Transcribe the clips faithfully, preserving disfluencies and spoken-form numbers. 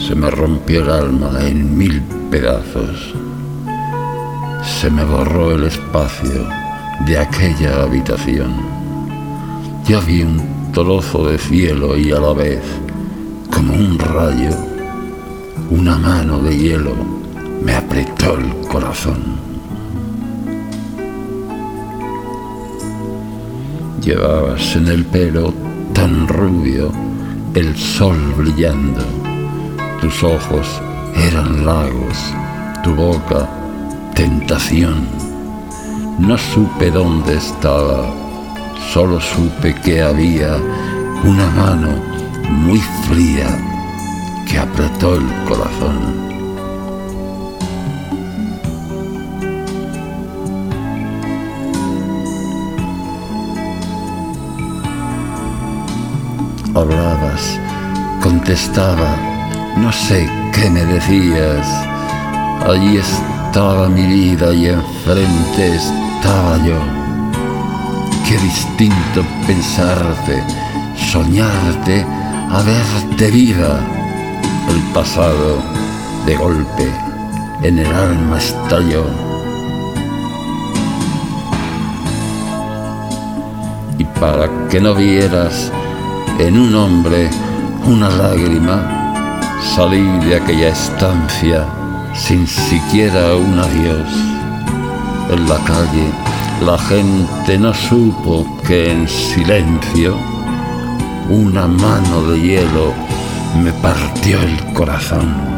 Se me rompió el alma en mil pedazos. Se me borró el espacio de aquella habitación. Yo vi un trozo de cielo y a la vez, como un rayo, una mano de hielo me apretó el corazón. Llevabas en el pelo tan rubio el sol brillando. Tus ojos eran lagos, tu boca tentación. No supe dónde estaba, solo supe que había una mano muy fría que apretó el corazón. Hablabas, contestaba, no sé qué me decías. Allí estaba mi vida y enfrente estaba yo. Qué distinto pensarte, soñarte, a verte viva. El pasado, de golpe, en el alma estalló. Y para que no vieras en un hombre una lágrima, salí de aquella estancia sin siquiera un adiós. En la calle la gente no supo que en silencio una mano de hielo me partió el corazón.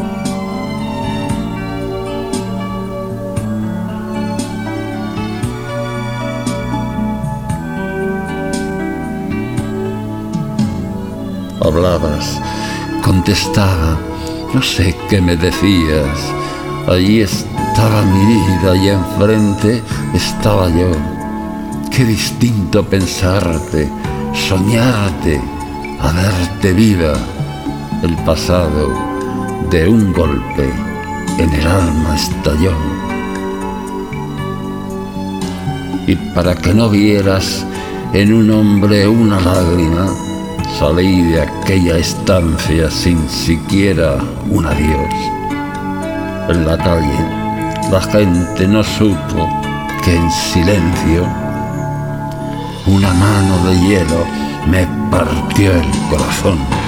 Hablabas, contestaba, no sé qué me decías. Allí estaba mi vida y enfrente estaba yo. Qué distinto pensarte, soñarte, a verte viva. El pasado, de un golpe, en el alma estalló. Y para que no vieras en un hombre una lágrima, salí de aquella estancia sin siquiera un adiós. En la calle la gente no supo que en silencio una mano de hielo me partió el corazón.